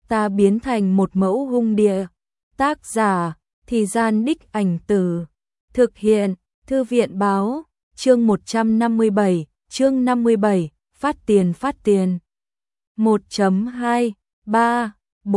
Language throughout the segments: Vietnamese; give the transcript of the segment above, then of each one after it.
ta biến thành một mẫu hung địa. Tác giả, Thì Gian Đích Ảnh Từ. Thực hiện, Thư viện báo, chương 157, chương 57, phát tiền. 1.2, 3,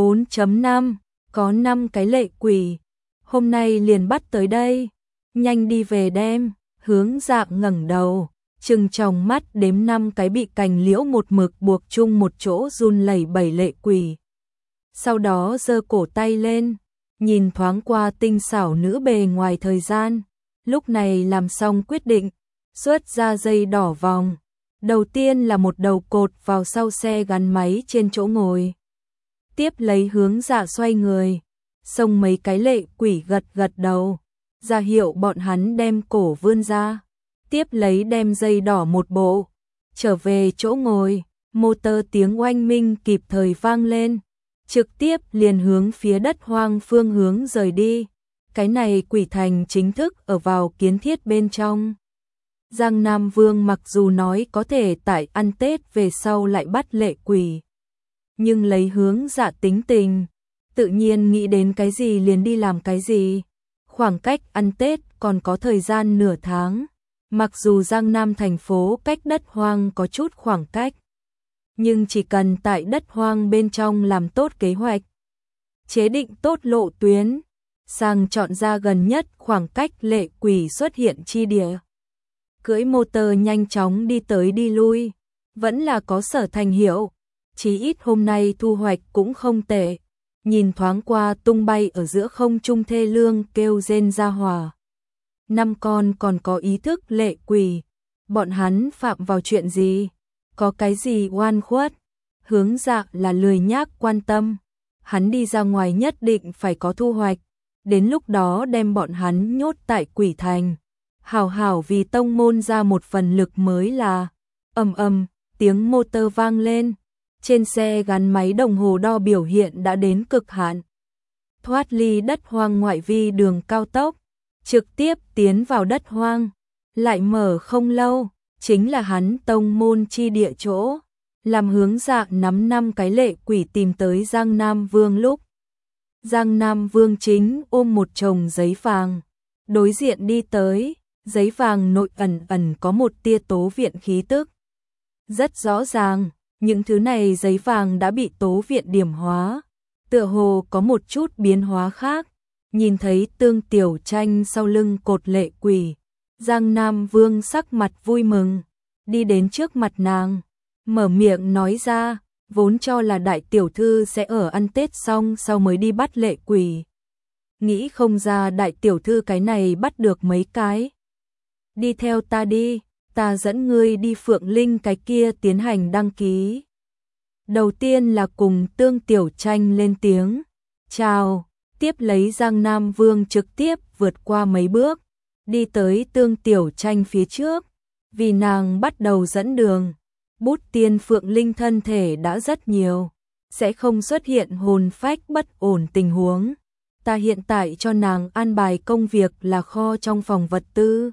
4.5, có 5 cái lệ quỷ. Hôm nay liền bắt tới đây, nhanh đi về đem. Hướng Dạng ngẩng đầu, trừng tròng mắt đếm 5 cái bị cành liễu một mực buộc chung một chỗ run lẩy bẩy lệ quỷ. Sau đó giơ cổ tay lên, nhìn thoáng qua tinh xảo nữ bề ngoài thời gian, lúc này làm xong quyết định, xuất ra dây đỏ vòng. Đầu tiên là một đầu cột vào sau xe gắn máy trên chỗ ngồi. Tiếp lấy Hướng Dạ xoay người, xông mấy cái lệ quỷ gật đầu, ra hiệu bọn hắn đem cổ vươn ra. Tiếp lấy đem dây đỏ một bộ, trở về chỗ ngồi, motor tiếng oanh minh kịp thời vang lên, trực tiếp liền hướng phía đất hoang phương hướng rời đi. Cái này quỷ thành chính thức ở vào kiến thiết bên trong. Giang Nam Vương mặc dù nói có thể tại ăn Tết về sau lại bắt lệ quỷ, nhưng lấy Hướng Dạ tính tình, tự nhiên nghĩ đến cái gì liền đi làm cái gì. Khoảng cách ăn Tết còn có thời gian nửa tháng, mặc dù Giang Nam thành phố cách đất hoang có chút khoảng cách, nhưng chỉ cần tại đất hoang bên trong làm tốt kế hoạch, chế định tốt lộ tuyến, sang chọn ra gần nhất khoảng cách lệ quỷ xuất hiện chi địa, cưỡi motor nhanh chóng đi tới đi lui, vẫn là có sở thành hiệu. Chí ít hôm nay thu hoạch cũng không tệ. Nhìn thoáng qua tung bay ở giữa không trung thê lương kêu rên ra hỏa. 5 con còn có ý thức lệ quỷ, bọn hắn phạm vào chuyện gì? Có cái gì oan khuất? Hướng Dạ là lười nhác quan tâm, hắn đi ra ngoài nhất định phải có thu hoạch, đến lúc đó đem bọn hắn nhốt tại quỷ thành, hảo hảo vì tông môn ra một phần lực mới là. Ầm, tiếng motor vang lên, trên xe gắn máy đồng hồ đo biểu hiện đã đến cực hạn, thoát ly đất hoang ngoại vi đường cao tốc, trực tiếp tiến vào đất hoang. Lại mở không lâu, chính là hắn tông môn chi địa chỗ, làm Hướng Dạ nắm 5 cái lệ quỷ tìm tới Giang Nam Vương lúc. Giang Nam Vương chính ôm một chồng giấy vàng, đối diện đi tới, giấy vàng nội ẩn có một tia tố viện khí tức. Rất rõ ràng, những thứ này giấy vàng đã bị tố viện điểm hóa, tựa hồ có một chút biến hóa khác. Nhìn thấy Tương Tiểu Tranh sau lưng cột lệ quỷ, Giang Nam Vương sắc mặt vui mừng, đi đến trước mặt nàng, mở miệng nói ra, vốn cho là đại tiểu thư sẽ ở ăn Tết xong sau mới đi bắt lệ quỷ. Nghĩ không ra đại tiểu thư cái này bắt được mấy cái. Đi theo ta đi, ta dẫn ngươi đi Phượng Linh cái kia tiến hành đăng ký. Đầu tiên là cùng Tương Tiểu Tranh lên tiếng, chào, tiếp lấy Giang Nam Vương trực tiếp vượt qua mấy bước, đi tới Tương Tiểu Tranh phía trước, vì nàng bắt đầu dẫn đường. Bút tiên Phượng Linh thân thể đã rất nhiều, sẽ không xuất hiện hồn phách bất ổn tình huống. Ta hiện tại cho nàng an bài công việc là kho trong phòng vật tư.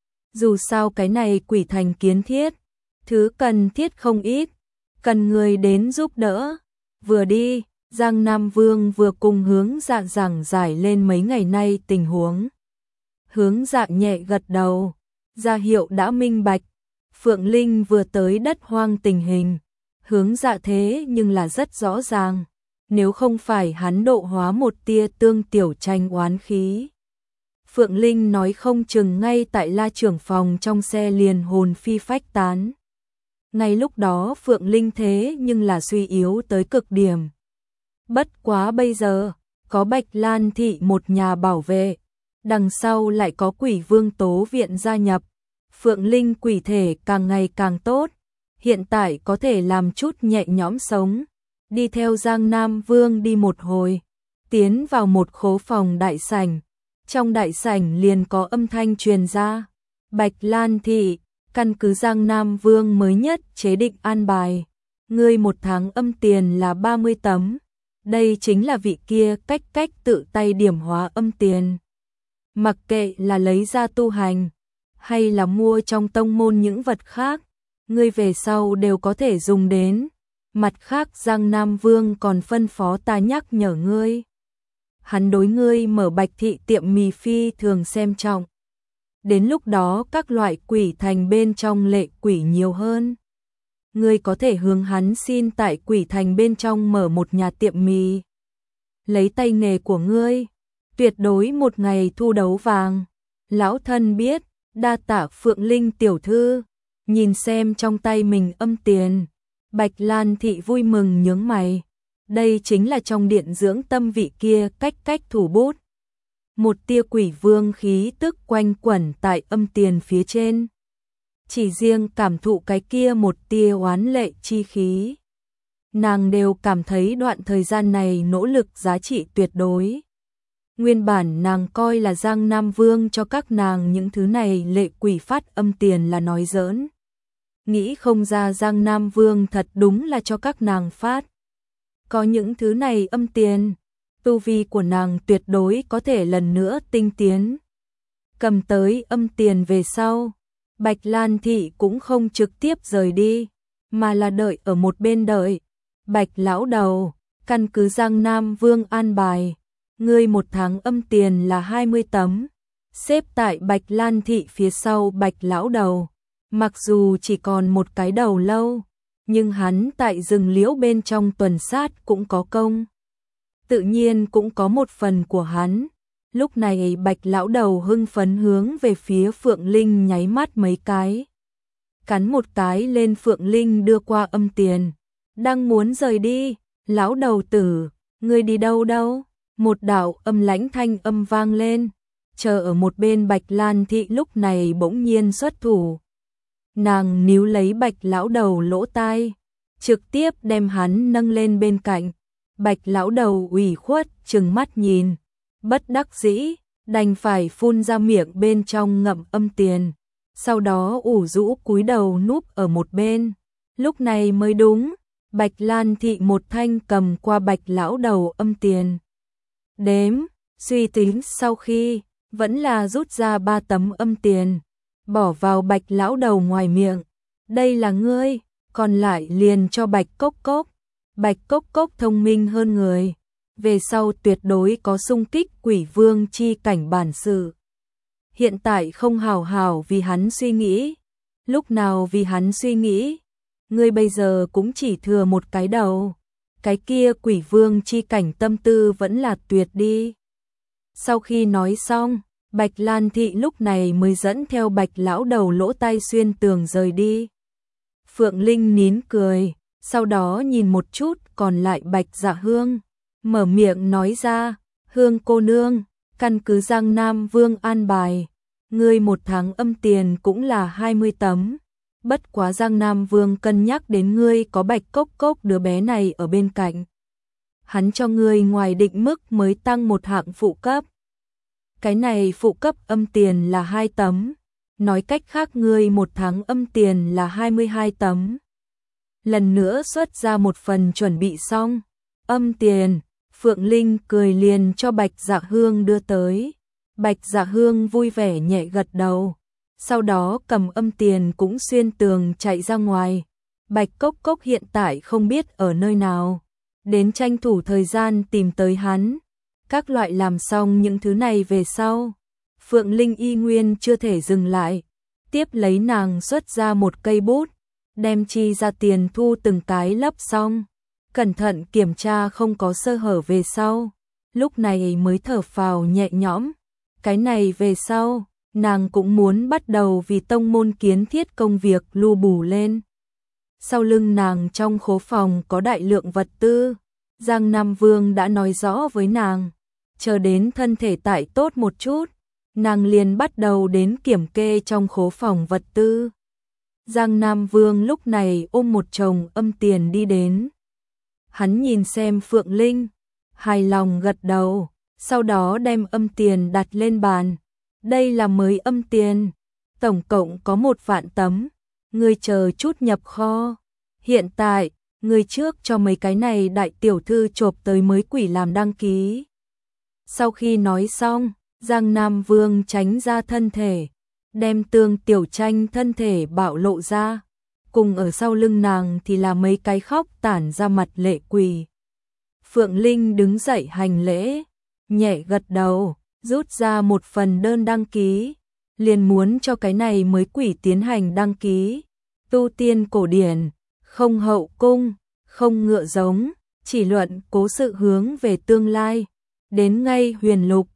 Dù sao cái này quỷ thành kiến thiết, thứ cần thiết không ít, cần người đến giúp đỡ. Vừa đi, Giang Nam Vương vừa cùng Hướng Dạ giảng giải lên mấy ngày nay tình huống. Hướng Dạ nhẹ gật đầu, ra hiệu đã minh bạch. Phượng Linh vừa tới đất hoang tình hình, Hướng Dạ thế nhưng là rất rõ ràng, nếu không phải hắn độ hóa một tia Tương Tiểu Tranh oán khí, Phượng Linh nói không chừng ngay tại La trưởng phòng trong xe liền hồn phi phách tán. Ngay lúc đó Phượng Linh thế nhưng là suy yếu tới cực điểm. Bất quá bây giờ, có Bạch Lan thị một nhà bảo vệ, đằng sau lại có Quỷ Vương Tố viện gia nhập, Phượng Linh quỷ thể càng ngày càng tốt, hiện tại có thể làm chút nhẹ nhõm sống. Đi theo Giang Nam Vương đi một hồi, tiến vào một khố phòng đại sảnh, trong đại sảnh liền có âm thanh truyền ra. Bạch Lan thị, căn cứ Giang Nam Vương mới nhất chế định an bài, ngươi 1 tháng âm tiền là 30 tấm, đây chính là vị kia cách tự tay điểm hóa âm tiền. Mặc kệ là lấy ra tu hành, hay là mua trong tông môn những vật khác, ngươi về sau đều có thể dùng đến. Mặt khác Giang Nam Vương còn phân phó ta nhắc nhở ngươi. Hắn đối ngươi mở Bạch thị tiệm mì phi thường xem trọng. Đến lúc đó các loại quỷ thành bên trong lệ quỷ nhiều hơn. Ngươi có thể hướng hắn xin tại quỷ thành bên trong mở một nhà tiệm mì. Lấy tay nghề của ngươi, tuyệt đối một ngày thu đấu vàng. Lão thân biết, đa tạ Phượng Linh tiểu thư. Nhìn xem trong tay mình âm tiền, Bạch Lan thị vui mừng nhướng mày. Đây chính là trong điện dưỡng tâm vị kia cách thủ bút. Một tia quỷ vương khí tức quanh quẩn tại âm tiền phía trên. Chỉ riêng cảm thụ cái kia một tia oán lệ chi khí. Nàng đều cảm thấy đoạn thời gian này nỗ lực giá trị tuyệt đối. Nguyên bản nàng coi là Giang Nam Vương cho các nàng những thứ này lệ quỷ phát âm tiền là nói giỡn. Nghĩ không ra Giang Nam Vương thật đúng là cho các nàng phát. Có những thứ này âm tiền, tu vi của nàng tuyệt đối có thể lần nữa tinh tiến. Cầm tới âm tiền về sau, Bạch Lan thị cũng không trực tiếp rời đi, mà là đợi ở một bên đợi. Bạch lão đầu, căn cứ Giang Nam Vương an bài, ngươi một tháng âm tiền là 20 tấm, xếp tại Bạch Lan thị phía sau Bạch lão đầu. Mặc dù chỉ còn một cái đầu lâu, nhưng hắn tại rừng liễu bên trong tuần sát cũng có công. Tự nhiên cũng có một phần của hắn. Lúc này Bạch lão đầu hưng phấn hướng về phía Phượng Linh nháy mắt mấy cái. Cắn một cái lên Phượng Linh đưa qua âm tiền. Đang muốn rời đi, lão đầu tử, ngươi đi đâu đâu? Một đạo âm lãnh thanh âm vang lên. Chờ ở một bên Bạch Lan thị lúc này bỗng nhiên xuất thủ. Nàng níu lấy Bạch lão đầu lỗ tai, trực tiếp đem hắn nâng lên bên cạnh. Bạch lão đầu ủy khuất trừng mắt nhìn, bất đắc dĩ, đành phải phun ra miệng bên trong ngậm âm tiền, sau đó ủ rũ cúi đầu núp ở một bên. Lúc này mới đúng, Bạch Lan thị một thanh cầm qua Bạch lão đầu âm tiền. Đếm, suy tính sau khi, vẫn là rút ra 3 tấm âm tiền, bỏ vào Bạch lão đầu ngoài miệng. Đây là ngươi, còn lại liền cho Bạch Cốc Cốc. Bạch Cốc Cốc thông minh hơn người, về sau tuyệt đối có xung kích quỷ vương chi cảnh bản sự. Hiện tại không hào hào vì hắn suy nghĩ, lúc nào vì hắn suy nghĩ, ngươi bây giờ cũng chỉ thừa một cái đầu, cái kia quỷ vương chi cảnh tâm tư vẫn là tuyệt đi. Sau khi nói xong, Bạch Lan thị lúc này mới dẫn theo Bạch lão đầu lỗ tai xuyên tường rời đi. Phượng Linh nín cười, sau đó nhìn một chút còn lại Bạch Dạ Hương, mở miệng nói ra, Hương cô nương, căn cứ Giang Nam Vương an bài, ngươi một tháng âm tiền cũng là 20 tấm. Bất quá Giang Nam Vương cân nhắc đến ngươi có Bạch Cốc Cốc đứa bé này ở bên cạnh. Hắn cho ngươi ngoài định mức mới tăng một hạng phụ cấp. Cái này phụ cấp âm tiền là 2 tấm, nói cách khác ngươi một tháng âm tiền là 22 tấm. Lần nữa xuất ra một phần chuẩn bị xong, âm tiền, Phượng Linh cười liền cho Bạch Dạ Hương đưa tới. Bạch Dạ Hương vui vẻ nhẹ gật đầu, sau đó cầm âm tiền cũng xuyên tường chạy ra ngoài. Bạch Cốc Cốc hiện tại không biết ở nơi nào, đến tranh thủ thời gian tìm tới hắn. Các loại làm xong những thứ này về sau, Phượng Linh y nguyên chưa thể dừng lại, tiếp lấy nàng xuất ra một cây bút, đem chi ra tiền thu từng cái lấp xong, cẩn thận kiểm tra không có sơ hở về sau, lúc này mới thở phào nhẹ nhõm. Cái này về sau, nàng cũng muốn bắt đầu vì tông môn kiến thiết công việc lu bù lên. Sau lưng nàng trong khố phòng có đại lượng vật tư, Giang Nam Vương đã nói rõ với nàng, chờ đến thân thể tại tốt một chút, nàng liền bắt đầu đến kiểm kê trong khố phòng vật tư. Giang Nam Vương lúc này ôm một chồng âm tiền đi đến. Hắn nhìn xem Phượng Linh, hài lòng gật đầu, sau đó đem âm tiền đặt lên bàn. Đây là mới âm tiền, tổng cộng có 1 vạn tấm, ngươi chờ chút nhập kho. Hiện tại, ngươi trước cho mấy cái này đại tiểu thư chộp tới mới quỷ làm đăng ký. Sau khi nói xong, Giang Nam Vương tránh ra thân thể, đem Tương Tiểu Tranh thân thể bạo lộ ra. cùng ở sau lưng nàng thì là mấy cái khóc tản ra mặt lệ quỳ. Phượng Linh đứng dậy hành lễ, nhẹ gật đầu, rút ra một phần đơn đăng ký, liền muốn cho cái này mới quỷ tiến hành đăng ký. Tu tiên cổ điển, không hậu cung, không ngựa giống, chỉ luận cố sự hướng về tương lai. Đến ngay huyền lục,